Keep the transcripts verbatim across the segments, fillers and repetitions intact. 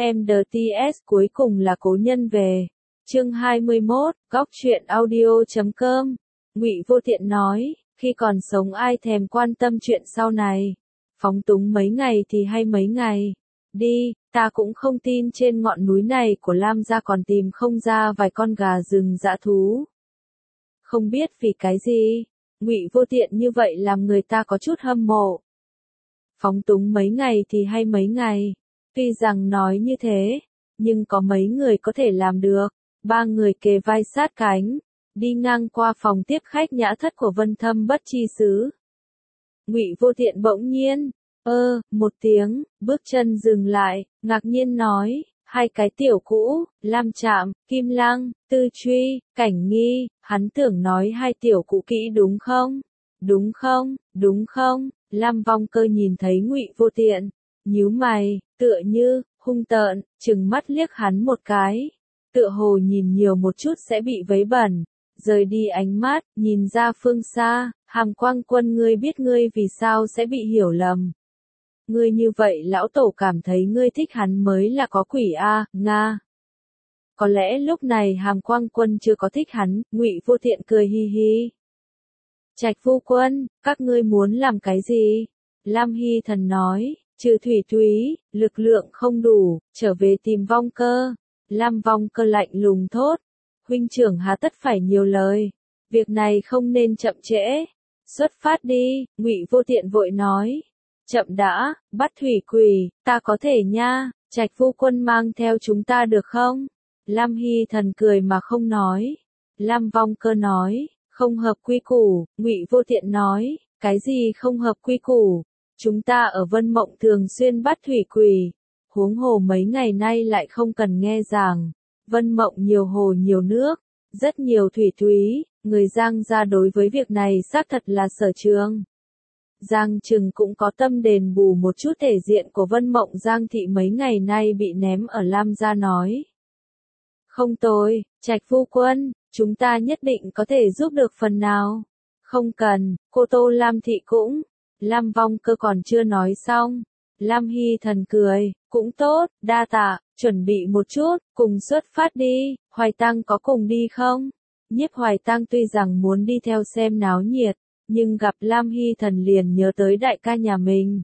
em đê tê ét cuối cùng là cố nhân về. Chương hai mươi mốt, góc truyện audio chấm com. Ngụy Vô Tiện nói, khi còn sống ai thèm quan tâm chuyện sau này. Phóng túng mấy ngày thì hay mấy ngày. Đi, ta cũng không tin trên ngọn núi này của Lam gia còn tìm không ra vài con gà rừng dã thú. Không biết vì cái gì, Ngụy Vô Tiện như vậy làm người ta có chút hâm mộ. Phóng túng mấy ngày thì hay mấy ngày. Tuy rằng nói như thế, nhưng có mấy người có thể làm được. Ba người kề vai sát cánh, đi ngang qua phòng tiếp khách nhã thất của Vân Thâm Bất Chi Sứ. Ngụy Vô Tiện bỗng nhiên, ơ, một tiếng, bước chân dừng lại, ngạc nhiên nói, hai cái tiểu cũ, Lam Trạm, Kim Lăng, Tư Truy, Cảnh Nghi, hắn tưởng nói hai tiểu cũ kỹ đúng không? Đúng không, đúng không? Lam Vong Cơ nhìn thấy Ngụy Vô Tiện, nhíu mày, tựa như, hung tợn, trừng mắt liếc hắn một cái. Tựa hồ nhìn nhiều một chút sẽ bị vấy bẩn, rời đi ánh mắt, nhìn ra phương xa, Hàm Quang Quân ngươi biết ngươi vì sao sẽ bị hiểu lầm. Ngươi như vậy lão tổ cảm thấy ngươi thích hắn mới là có quỷ a, Nga. Có lẽ lúc này Hàm Quang Quân chưa có thích hắn, Ngụy Vô Tiện cười hi hi. Trạch Phu Quân, các ngươi muốn làm cái gì? Lam Hy Thần nói, trừ Thủy Thúy, lực lượng không đủ, trở về tìm Vong Cơ. Lam Vong Cơ lạnh lùng thốt, huynh trưởng hà tất phải nhiều lời, việc này không nên chậm trễ, xuất phát đi. Ngụy Vô Tiện vội nói, chậm đã, bắt thủy quỷ, ta có thể nha, Trạch Phu Quân mang theo chúng ta được không? Lam Hy Thần cười mà không nói. Lam Vong Cơ nói, không hợp quy củ. Ngụy Vô Tiện nói, cái gì không hợp quy củ? Chúng ta ở Vân Mộng thường xuyên bắt thủy quỷ. Huống hồ mấy ngày nay lại không cần nghe giảng, Vân Mộng nhiều hồ nhiều nước, rất nhiều thủy thúy, người Giang gia đối với việc này xác thật là sở trường. Giang Trừng cũng có tâm đền bù một chút thể diện của Vân Mộng Giang thị mấy ngày nay bị ném ở Lam gia nói. Không tồi, Trạch Phu Quân, chúng ta nhất định có thể giúp được phần nào. Không cần, cô Tô Lam thị cũng, Lam Vong Cơ còn chưa nói xong. Lam Hy Thần cười, cũng tốt, đa tạ, chuẩn bị một chút, cùng xuất phát đi. Hoài Tăng có cùng đi không? Nhiếp Hoài Tăng tuy rằng muốn đi theo xem náo nhiệt, nhưng gặp Lam Hy Thần liền nhớ tới đại ca nhà mình.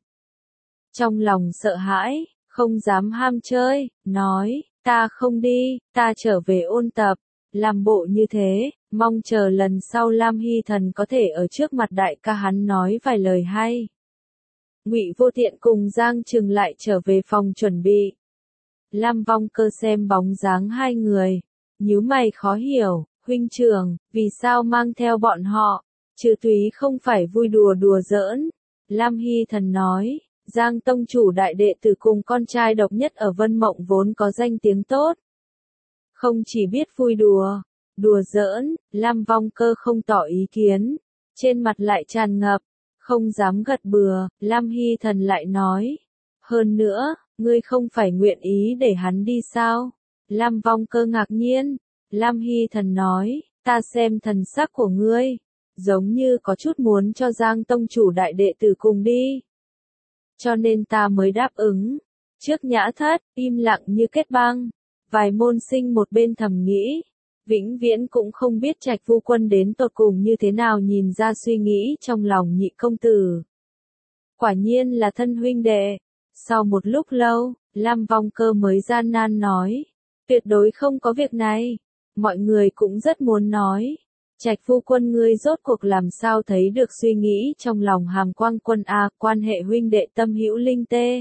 Trong lòng sợ hãi, không dám ham chơi, nói, ta không đi, ta trở về ôn tập. Làm bộ như thế, mong chờ lần sau Lam Hy Thần có thể ở trước mặt đại ca hắn nói vài lời hay. Ngụy Vô Tiện cùng Giang Trừng lại trở về phòng chuẩn bị. Lam Vong Cơ xem bóng dáng hai người, nhíu mày khó hiểu, huynh trưởng, vì sao mang theo bọn họ, trừ Thúy không phải vui đùa đùa giỡn. Lam Hy Thần nói, Giang tông chủ đại đệ tử cùng con trai độc nhất ở Vân Mộng vốn có danh tiếng tốt. Không chỉ biết vui đùa, đùa giỡn, Lam Vong Cơ không tỏ ý kiến, trên mặt lại tràn ngập. Không dám gật bừa, Lam Hy Thần lại nói. Hơn nữa, ngươi không phải nguyện ý để hắn đi sao? Lam Vong Cơ ngạc nhiên. Lam Hy Thần nói, ta xem thần sắc của ngươi, giống như có chút muốn cho Giang tông chủ đại đệ tử cùng đi. Cho nên ta mới đáp ứng. Trước nhã thất, im lặng như kết băng. Vài môn sinh một bên thầm nghĩ. Vĩnh viễn cũng không biết Trạch Phu Quân đến tột cùng như thế nào nhìn ra suy nghĩ trong lòng nhị công tử. Quả nhiên là thân huynh đệ. Sau một lúc lâu, Lam Vong Cơ mới gian nan nói. Tuyệt đối không có việc này. Mọi người cũng rất muốn nói. Trạch Phu Quân ngươi rốt cuộc làm sao thấy được suy nghĩ trong lòng Hàm Quang Quân a, quan hệ huynh đệ tâm hữu linh tê.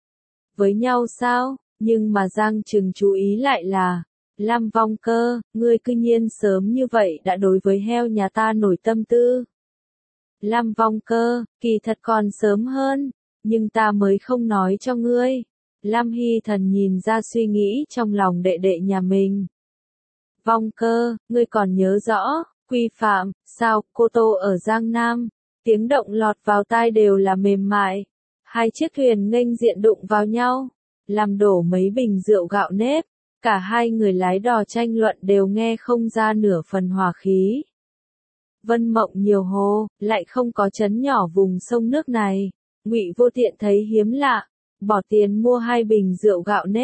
Với nhau sao, nhưng mà Giang Trừng chú ý lại là. Lam Vong Cơ, ngươi cư nhiên sớm như vậy đã đối với heo nhà ta nổi tâm tư. Lam Vong Cơ, kỳ thật còn sớm hơn, nhưng ta mới không nói cho ngươi. Lam Hy Thần nhìn ra suy nghĩ trong lòng đệ đệ nhà mình. Vong Cơ, ngươi còn nhớ rõ, quy phạm, sao, cô Tô ở Giang Nam, tiếng động lọt vào tai đều là mềm mại. Hai chiếc thuyền nghênh diện đụng vào nhau, làm đổ mấy bình rượu gạo nếp. Cả hai người lái đò tranh luận đều nghe không ra nửa phần hòa khí. Vân Mộng nhiều hồ, lại không có trấn nhỏ vùng sông nước này. Ngụy Vô Tiện thấy hiếm lạ, bỏ tiền mua hai bình rượu gạo nếp,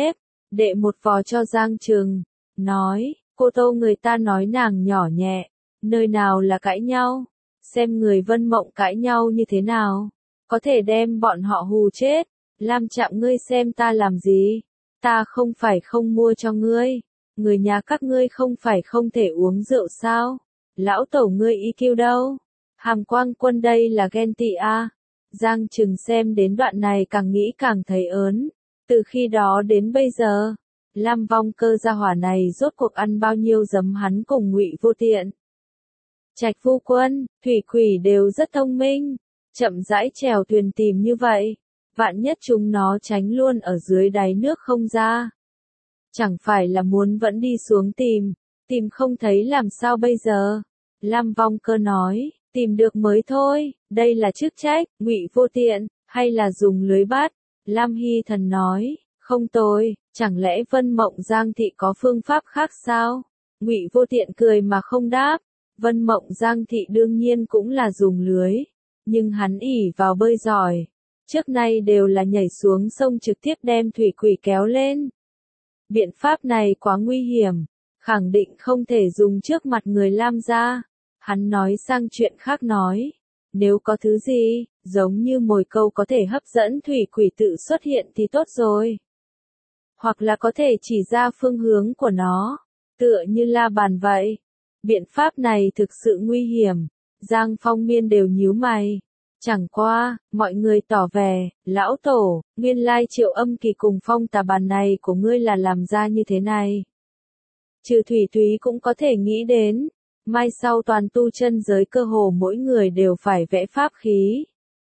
đệ một vò cho Giang Trừng, nói, cô Tô người ta nói nàng nhỏ nhẹ, nơi nào là cãi nhau, xem người Vân Mộng cãi nhau như thế nào, có thể đem bọn họ hù chết, Lam Chạm ngươi xem ta làm gì, ta không phải không mua cho ngươi, người nhà các ngươi không phải không thể uống rượu sao, lão tổ ngươi i kiu đâu, Hàm Quang Quân đây là ghen tị a. Giang Trừng xem đến đoạn này càng nghĩ càng thấy ớn, từ khi đó đến bây giờ, Lam Vong Cơ gia hỏa này rốt cuộc ăn bao nhiêu giấm hắn cùng Ngụy Vô Tiện. Trạch Phu Quân, Thủy Quỷ đều rất thông minh, chậm rãi chèo thuyền tìm như vậy, vạn nhất chúng nó tránh luôn ở dưới đáy nước không ra. Chẳng phải là muốn vẫn đi xuống tìm, tìm không thấy làm sao bây giờ? Lam Vong Cơ nói, tìm được mới thôi, đây là chức trách, Ngụy Vô Tiện, hay là dùng lưới bắt? Lam Hy Thần nói, không tồi, chẳng lẽ Vân Mộng Giang Thị có phương pháp khác sao? Ngụy Vô Tiện cười mà không đáp, Vân Mộng Giang Thị đương nhiên cũng là dùng lưới, nhưng hắn ỷ vào bơi giỏi, trước nay đều là nhảy xuống sông trực tiếp đem thủy quỷ kéo lên. Biện pháp này quá nguy hiểm, khẳng định không thể dùng trước mặt người Lam gia. Hắn nói sang chuyện khác nói, nếu có thứ gì, giống như mồi câu có thể hấp dẫn thủy quỷ tự xuất hiện thì tốt rồi. Hoặc là có thể chỉ ra phương hướng của nó, tựa như la bàn vậy. Biện pháp này thực sự nguy hiểm, Giang Phong Miên đều nhíu mày. Chẳng qua, mọi người tỏ vẻ, lão tổ, nguyên lai Triệu Âm Kỳ cùng phong tà bàn này của ngươi là làm ra như thế này. Trừ Thủy Thúy cũng có thể nghĩ đến, mai sau toàn tu chân giới cơ hồ mỗi người đều phải vẽ pháp khí.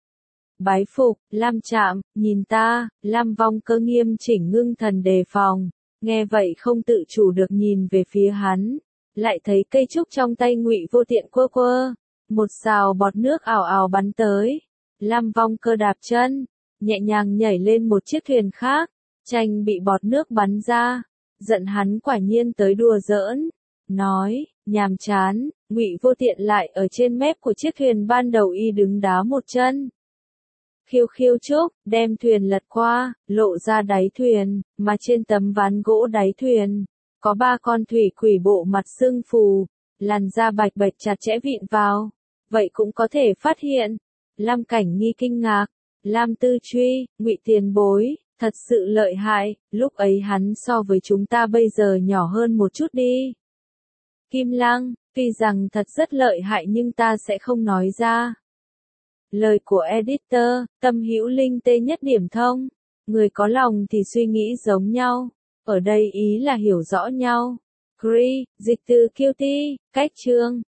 Bái phục, Lam Trạm, nhìn ta, Lam Vong Cơ nghiêm chỉnh ngưng thần đề phòng, nghe vậy không tự chủ được nhìn về phía hắn, lại thấy cây trúc trong tay Ngụy Vô Tiện quơ quơ, một sào bọt nước ảo ảo bắn tới, Lam Vong Cơ đạp chân, nhẹ nhàng nhảy lên một chiếc thuyền khác, tranh bị bọt nước bắn ra, giận hắn quả nhiên tới đùa giỡn, nói, nhàm chán, Ngụy Vô Tiện lại ở trên mép của chiếc thuyền ban đầu y đứng đá một chân. Khiêu khiêu trúc, đem thuyền lật qua, lộ ra đáy thuyền, mà trên tấm ván gỗ đáy thuyền, có ba con thủy quỷ bộ mặt sưng phù, làn da bạch bạch chặt chẽ vịn vào, vậy cũng có thể phát hiện. Lam Cảnh Nghi kinh ngạc, Lam Tư Truy, Ngụy Tiền Bối, thật sự lợi hại, lúc ấy hắn so với chúng ta bây giờ nhỏ hơn một chút đi. Kim Lăng, tuy rằng thật rất lợi hại nhưng ta sẽ không nói ra. Lời của editor, Tâm Hữu Linh tê nhất điểm thông, người có lòng thì suy nghĩ giống nhau, ở đây ý là hiểu rõ nhau. Cree, dịch từ Q T, cách chương.